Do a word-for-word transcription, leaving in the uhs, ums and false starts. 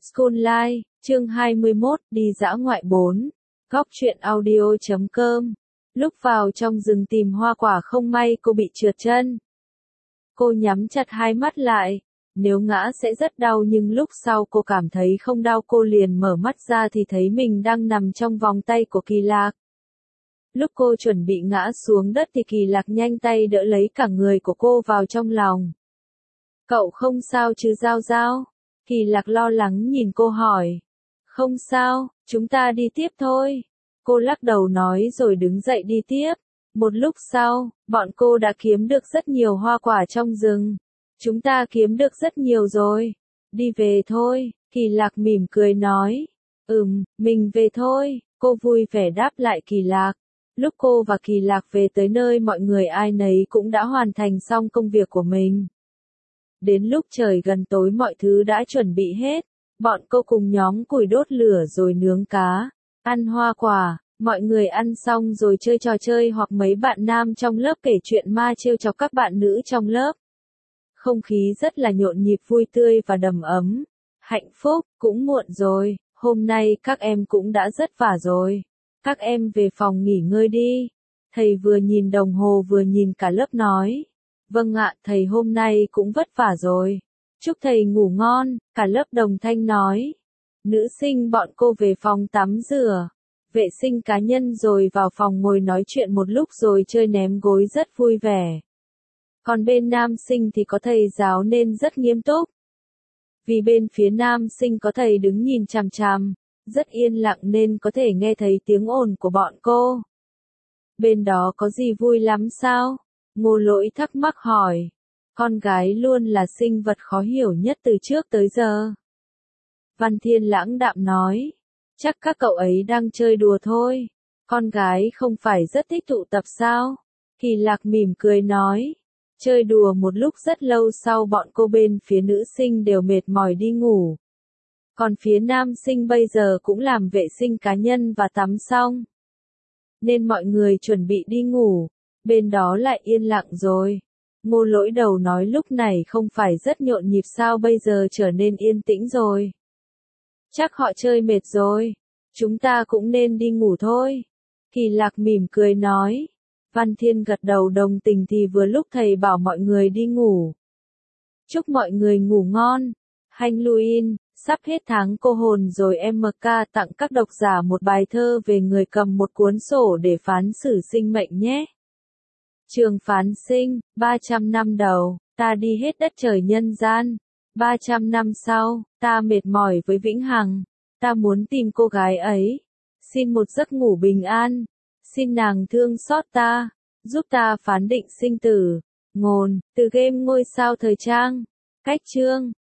School Life, chương hai mươi mốt, đi dã ngoại bốn. Góc truyện audio chấm com. Lúc vào trong rừng tìm hoa quả không may cô bị trượt chân. Cô nhắm chặt hai mắt lại. Nếu ngã sẽ rất đau nhưng lúc sau cô cảm thấy không đau, cô liền mở mắt ra thì thấy mình đang nằm trong vòng tay của Kỳ Lạc. Lúc cô chuẩn bị ngã xuống đất thì Kỳ Lạc nhanh tay đỡ lấy cả người của cô vào trong lòng. Cậu không sao chứ Giao Giao? Kỳ Lạc lo lắng nhìn cô hỏi. Không sao, chúng ta đi tiếp thôi. Cô lắc đầu nói rồi đứng dậy đi tiếp. Một lúc sau, bọn cô đã kiếm được rất nhiều hoa quả trong rừng. Chúng ta kiếm được rất nhiều rồi. Đi về thôi, Kỳ Lạc mỉm cười nói. Ừm, mình về thôi, cô vui vẻ đáp lại Kỳ Lạc. Lúc cô và Kỳ Lạc về tới nơi mọi người ai nấy cũng đã hoàn thành xong công việc của mình. Đến lúc trời gần tối mọi thứ đã chuẩn bị hết, bọn cô cùng nhóm củi đốt lửa rồi nướng cá, ăn hoa quả, mọi người ăn xong rồi chơi trò chơi hoặc mấy bạn nam trong lớp kể chuyện ma trêu chọc các bạn nữ trong lớp. Không khí rất là nhộn nhịp vui tươi và đầm ấm, hạnh phúc. Cũng muộn rồi, hôm nay các em cũng đã rất vả rồi. Các em về phòng nghỉ ngơi đi. Thầy vừa nhìn đồng hồ vừa nhìn cả lớp nói. Vâng ạ, thầy hôm nay cũng vất vả rồi. Chúc thầy ngủ ngon, cả lớp đồng thanh nói. Nữ sinh bọn cô về phòng tắm rửa, vệ sinh cá nhân rồi vào phòng ngồi nói chuyện một lúc rồi chơi ném gối rất vui vẻ. Còn bên nam sinh thì có thầy giáo nên rất nghiêm túc. Vì bên phía nam sinh có thầy đứng nhìn chằm chằm, rất yên lặng nên có thể nghe thấy tiếng ồn của bọn cô. Bên đó có gì vui lắm sao? Ngô Lỗi thắc mắc hỏi. Con gái luôn là sinh vật khó hiểu nhất từ trước tới giờ. Văn Thiên lãng đạm nói. Chắc các cậu ấy đang chơi đùa thôi. Con gái không phải rất thích tụ tập sao? Kỳ Lạc mỉm cười nói. Chơi đùa một lúc rất lâu sau bọn cô bên phía nữ sinh đều mệt mỏi đi ngủ. Còn phía nam sinh bây giờ cũng làm vệ sinh cá nhân và tắm xong. Nên mọi người chuẩn bị đi ngủ. Bên đó lại yên lặng rồi. Ngô Lỗi đầu nói lúc này không phải rất nhộn nhịp sao bây giờ trở nên yên tĩnh rồi. Chắc họ chơi mệt rồi. Chúng ta cũng nên đi ngủ thôi. Kỳ Lạc mỉm cười nói. Văn Thiên gật đầu đồng tình thì vừa lúc thầy bảo mọi người đi ngủ. Chúc mọi người ngủ ngon. Halloween, sắp hết tháng cô hồn rồi em em ca tặng các độc giả một bài thơ về người cầm một cuốn sổ để phán xử sinh mệnh nhé. Trường phán sinh, ba trăm năm đầu, ta đi hết đất trời nhân gian. ba trăm năm sau, ta mệt mỏi với vĩnh hằng. Ta muốn tìm cô gái ấy. Xin một giấc ngủ bình an. Xin nàng thương xót ta, giúp ta phán định sinh tử. Ngồn, từ game ngôi sao thời trang. Cách chương.